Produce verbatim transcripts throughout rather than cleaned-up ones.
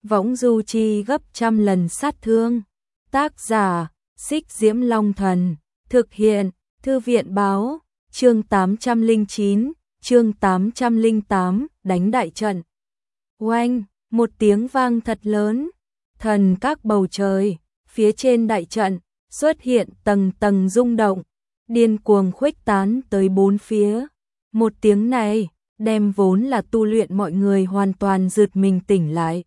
võng du chi gấp trăm lần sát thương. Tác giả, Xích Diễm Long Thần, thực hiện, Thư viện báo, chương tám trăm lẻ chín, chương tám trăm lẻ tám, đánh đại trận. Oanh, một tiếng vang thật lớn, thần các bầu trời, phía trên đại trận, xuất hiện tầng tầng rung động, điên cuồng khuếch tán tới bốn phía. Một tiếng này, đem vốn là tu luyện mọi người hoàn toàn giật mình tỉnh lại.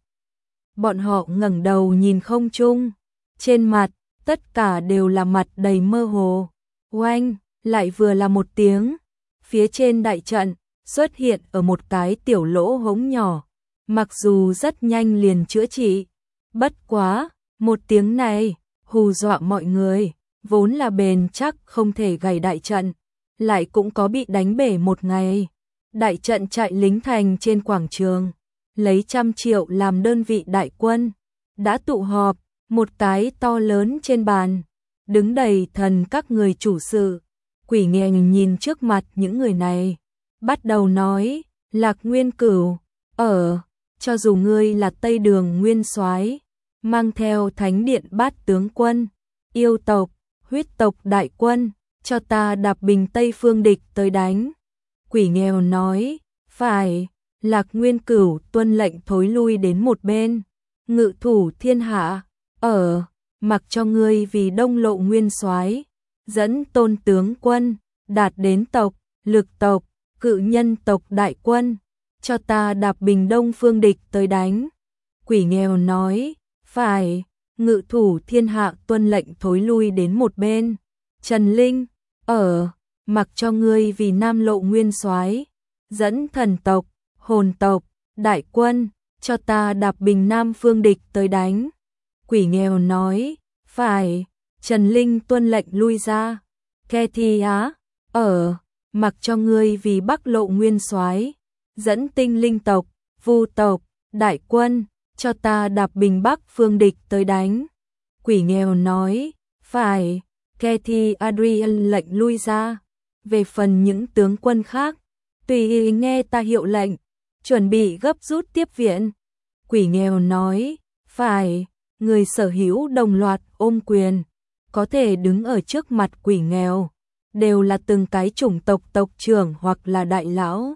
Bọn họ ngẩng đầu nhìn không trung, trên mặt, tất cả đều là mặt đầy mơ hồ. Oanh, lại vừa là một tiếng, phía trên đại trận, xuất hiện ở một cái tiểu lỗ hống nhỏ, mặc dù rất nhanh liền chữa trị. Bất quá, một tiếng này, hù dọa mọi người, vốn là bền chắc không thể gầy đại trận, lại cũng có bị đánh bể một ngày. Đại trận trại lính thành trên quảng trường, lấy trăm triệu làm đơn vị đại quân, đã tụ họp, một cái to lớn trên bàn, đứng đầy thần các người chủ sự. Quỷ Nghề nhìn trước mặt những người này, bắt đầu nói, Lạc Nguyên Cửu, ở, cho dù ngươi là Tây Đường Nguyên Soái, mang theo Thánh Điện Bát tướng quân, yêu tộc, huyết tộc đại quân, cho ta đạp bình Tây phương địch tới đánh. Quỷ Nghèo nói, phải. Lạc Nguyên Cửu tuân lệnh thối lui đến một bên. Ngự thủ thiên hạ, ở, mặc cho ngươi vì Đông Lộ Nguyên Soái, dẫn Tôn tướng quân, đạt đến tộc, lực tộc, cự nhân tộc đại quân, cho ta đạp bình Đông phương địch tới đánh. Quỷ Nghèo nói, phải. Ngự thủ thiên hạ tuân lệnh thối lui đến một bên. Trần Linh, ở, mặc cho ngươi vì Nam Lộ Nguyên Soái, dẫn thần tộc, hồn tộc, đại quân, cho ta đạp bình Nam phương địch tới đánh. Quỷ Nghèo nói, phải. Trần Linh tuân lệnh lui ra. Ke Thi Á, ở, mặc cho ngươi vì Bắc Lộ Nguyên Soái, dẫn tinh linh tộc, vu tộc, đại quân, cho ta đạp bình Bắc phương địch tới đánh. Quỷ Nghèo nói, phải. Ke Thi Adrian lệnh lui ra. Về phần những tướng quân khác, tùy ý nghe ta hiệu lệnh, chuẩn bị gấp rút tiếp viện. Quỷ Nghèo nói, phải. Người sở hữu đồng loạt ôm quyền, có thể đứng ở trước mặt Quỷ Nghèo, đều là từng cái chủng tộc tộc trưởng hoặc là đại lão.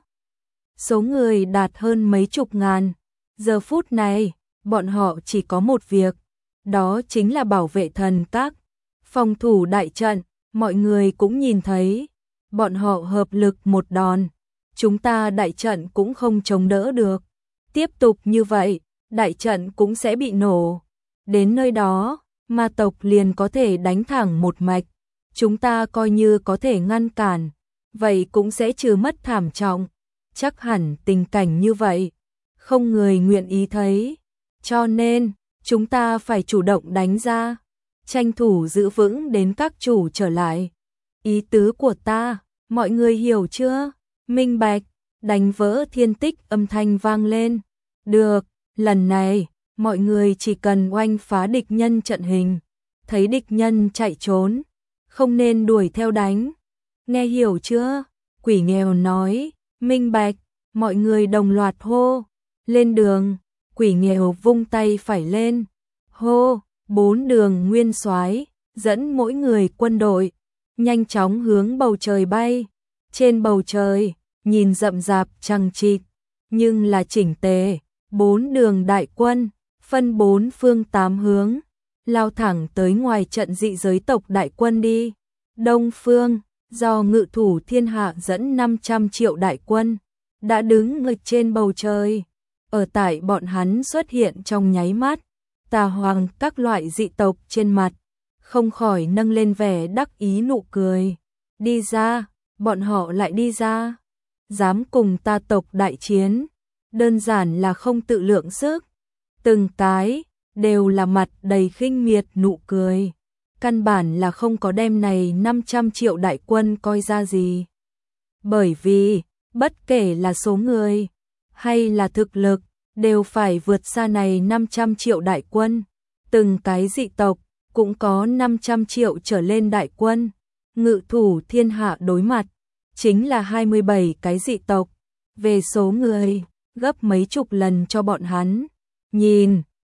Số người đạt hơn mấy chục ngàn. Giờ phút này, bọn họ chỉ có một việc, đó chính là bảo vệ thần các, phòng thủ đại trận. Mọi người cũng nhìn thấy, bọn họ hợp lực một đòn, chúng ta đại trận cũng không chống đỡ được. Tiếp tục như vậy, đại trận cũng sẽ bị nổ. Đến nơi đó, ma tộc liền có thể đánh thẳng một mạch. Chúng ta coi như có thể ngăn cản, vậy cũng sẽ trừ mất thảm trọng. Chắc hẳn tình cảnh như vậy, không người nguyện ý thấy. Cho nên, chúng ta phải chủ động đánh ra, tranh thủ giữ vững đến các chủ trở lại. Ý tứ của ta, mọi người hiểu chưa? Minh bạch. Đánh vỡ thiên tích âm thanh vang lên. Được, lần này, mọi người chỉ cần oanh phá địch nhân trận hình, thấy địch nhân chạy trốn, không nên đuổi theo đánh. Nghe hiểu chưa? Quỷ Nghèo nói, minh bạch. Mọi người đồng loạt hô, lên đường. Quỷ Nghèo vung tay phải lên, hô, bốn đường nguyên soái, dẫn mỗi người quân đội, nhanh chóng hướng bầu trời bay. Trên bầu trời, nhìn rậm rạp chằng chịt, nhưng là chỉnh tề, bốn đường đại quân, phân bốn phương tám hướng, lao thẳng tới ngoài trận dị giới tộc đại quân đi. Đông phương, do Ngự thủ thiên hạ dẫn năm trăm triệu đại quân, đã đứng nghịch trên bầu trời. Ở tại bọn hắn xuất hiện trong nháy mắt, tà hoàng các loại dị tộc trên mặt, không khỏi nâng lên vẻ đắc ý nụ cười. Đi ra, bọn họ lại đi ra. Dám cùng ta tộc đại chiến, đơn giản là không tự lượng sức. Từng cái, đều là mặt đầy khinh miệt nụ cười. Căn bản là không có đem này năm trăm triệu đại quân coi ra gì. Bởi vì, bất kể là số người, hay là thực lực, đều phải vượt xa này năm trăm triệu đại quân. Từng cái dị tộc, cũng có năm trăm triệu trở lên đại quân. Ngự thủ thiên hạ đối mặt, chính là hai mươi bảy cái dị tộc. Về số người, gấp mấy chục lần cho bọn hắn. Nhìn,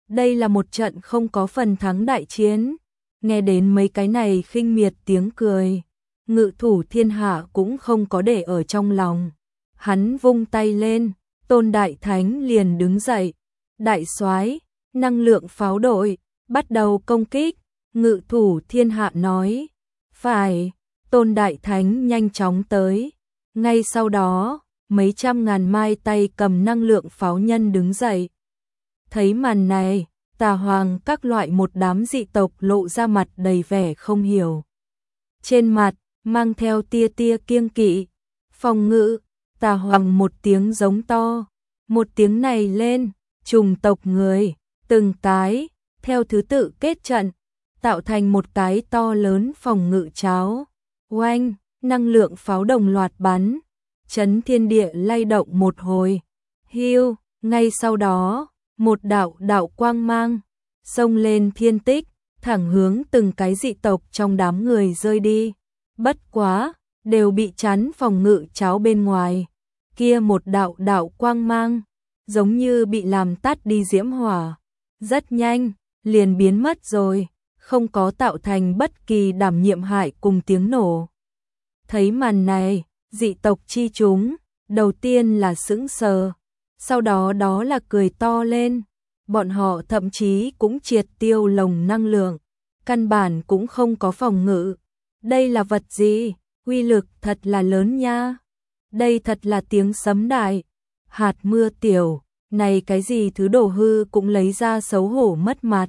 Đây là một trận không có phần thắng đại chiến. Nghe đến mấy cái này khinh miệt tiếng cười, Ngự Thủ Thiên Hạ cũng không có để ở trong lòng. Hắn vung tay lên, Tôn Đại Thánh liền đứng dậy. Đại soái, năng lượng pháo đội, bắt đầu công kích. Ngự Thủ Thiên Hạ nói. Phải, Tôn Đại Thánh nhanh chóng tới. Ngay sau đó, mấy trăm ngàn mai tay cầm năng lượng pháo nhân đứng dậy. Thấy màn này, Tà Hoàng các loại một đám dị tộc lộ ra mặt đầy vẻ không hiểu. Trên mặt, mang theo tia tia kiêng kỵ. Phòng ngự, Tà Hoàng một tiếng giống to. Một tiếng này lên, trùng tộc người, từng cái, theo thứ tự kết trận, tạo thành một cái to lớn phòng ngự cháo. Oanh, năng lượng pháo đồng loạt bắn, chấn thiên địa lay động một hồi. Hiu, ngay sau đó, một đạo đạo quang mang, xông lên thiên tích, thẳng hướng từng cái dị tộc trong đám người rơi đi. Bất quá, đều bị chắn phòng ngự cháo bên ngoài. Kia một đạo đạo quang mang, giống như bị làm tắt đi diễm hỏa. Rất nhanh, liền biến mất rồi, không có tạo thành bất kỳ đảm nhiệm hại cùng tiếng nổ. Thấy màn này, dị tộc chi chúng, đầu tiên là sững sờ, sau đó đó là cười to lên. Bọn họ thậm chí cũng triệt tiêu lồng năng lượng, căn bản cũng không có phòng ngự. Đây là vật gì? Uy lực thật là lớn nha. Đây thật là tiếng sấm đại. Hạt mưa tiểu, này cái gì thứ đổ hư cũng lấy ra xấu hổ mất mặt.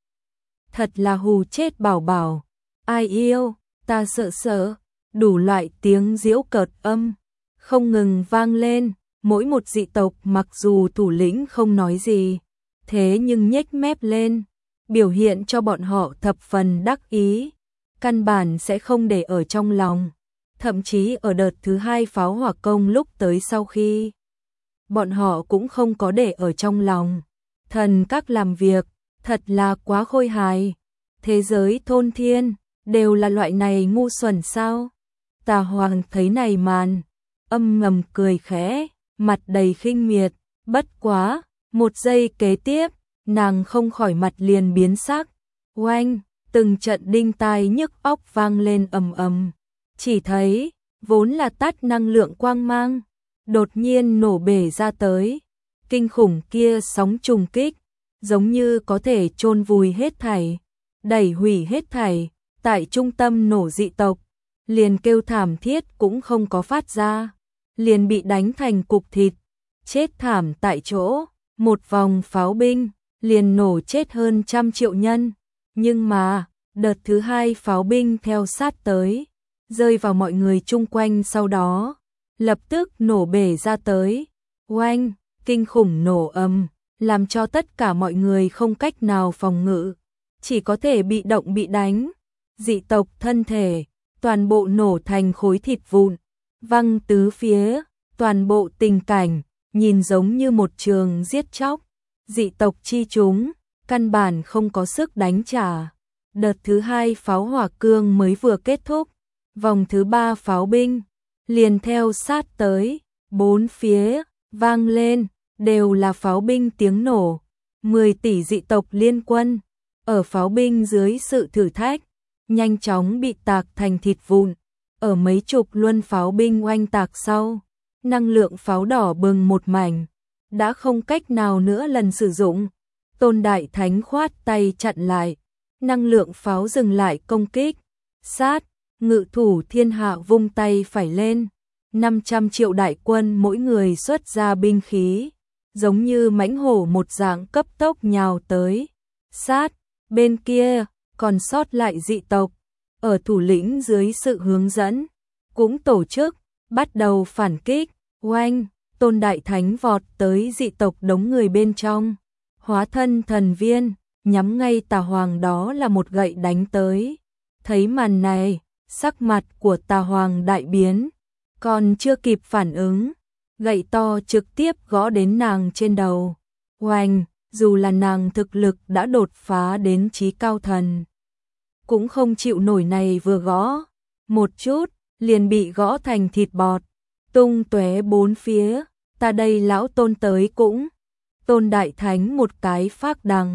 Thật là hù chết bảo bảo. Ai yêu, ta sợ sợ. Đủ loại tiếng giễu cợt âm không ngừng vang lên. Mỗi một dị tộc mặc dù thủ lĩnh không nói gì, thế nhưng nhếch mép lên, biểu hiện cho bọn họ thập phần đắc ý, căn bản sẽ không để ở trong lòng. Thậm chí ở đợt thứ hai pháo hỏa công lúc tới sau khi, bọn họ cũng không có để ở trong lòng. Thần các làm việc, thật là quá khôi hài. Thế giới thôn thiên, đều là loại này ngu xuẩn sao? Tà Hoàng thấy này màn, âm ngầm cười khẽ, mặt đầy khinh miệt. Bất quá, một giây kế tiếp, nàng không khỏi mặt liền biến sắc. Oanh, từng trận đinh tai nhức óc vang lên ầm ầm. Chỉ thấy, vốn là tắt năng lượng quang mang, đột nhiên nổ bể ra tới. Kinh khủng kia sóng trùng kích, giống như có thể chôn vùi hết thảy, đẩy hủy hết thảy. Tại trung tâm nổ dị tộc, liền kêu thảm thiết cũng không có phát ra, liền bị đánh thành cục thịt, chết thảm tại chỗ. Một vòng pháo binh, liền nổ chết hơn trăm triệu nhân. Nhưng mà, đợt thứ hai pháo binh theo sát tới, rơi vào mọi người chung quanh sau đó, lập tức nổ bể ra tới. Oanh, kinh khủng nổ âm, làm cho tất cả mọi người không cách nào phòng ngự, chỉ có thể bị động bị đánh. Dị tộc thân thể, toàn bộ nổ thành khối thịt vụn, văng tứ phía, toàn bộ tình cảnh, nhìn giống như một trường giết chóc. Dị tộc chi chúng, căn bản không có sức đánh trả. Đợt thứ hai pháo hỏa cương mới vừa kết thúc, vòng thứ ba pháo binh, liền theo sát tới, bốn phía, vang lên, đều là pháo binh tiếng nổ. mười tỷ dị tộc liên quân, ở pháo binh dưới sự thử thách, nhanh chóng bị tạc thành thịt vụn. Ở mấy chục luân pháo binh oanh tạc sau, năng lượng pháo đỏ bừng một mảnh, đã không cách nào nữa lần sử dụng. Tôn Đại Thánh khoát tay chặn lại, năng lượng pháo dừng lại công kích. Sát, Ngự Thủ Thiên Hạ vung tay phải lên, năm trăm triệu đại quân mỗi người xuất ra binh khí, giống như mãnh hổ một dạng cấp tốc nhào tới. Sát, bên kia, còn sót lại dị tộc, ở thủ lĩnh dưới sự hướng dẫn, cũng tổ chức, bắt đầu phản kích. Oanh, Tôn Đại Thánh vọt tới dị tộc đống người bên trong, hóa thân thần viên, nhắm ngay Tà Hoàng đó là một gậy đánh tới. Thấy màn này, sắc mặt của Tà Hoàng đại biến, còn chưa kịp phản ứng, gậy to trực tiếp gõ đến nàng trên đầu. Oanh, dù là nàng thực lực đã đột phá đến chí cao thần, cũng không chịu nổi này vừa gõ, một chút, liền bị gõ thành thịt bọt, tung tóe bốn phía. Ta đây lão Tôn tới cũng. Tôn Đại Thánh một cái phác đằng,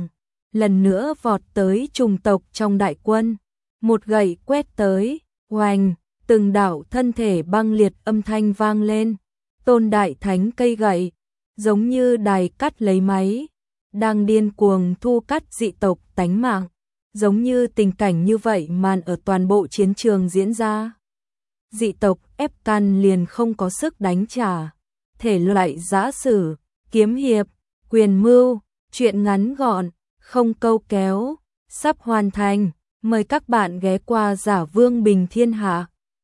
lần nữa vọt tới trùng tộc trong đại quân. Một gậy quét tới, oanh, từng đạo thân thể băng liệt âm thanh vang lên. Tôn Đại Thánh cây gậy, giống như đài cắt lấy máy, đang điên cuồng thu cắt dị tộc tánh mạng. Giống như tình cảnh như vậy màn ở toàn bộ chiến trường diễn ra. Dị tộc ép căn liền không có sức đánh trả. Thể loại giã sử, kiếm hiệp, quyền mưu, truyện ngắn gọn, không câu kéo, sắp hoàn thành. Mời các bạn ghé qua Giả Vương Bình Thiên Hạ.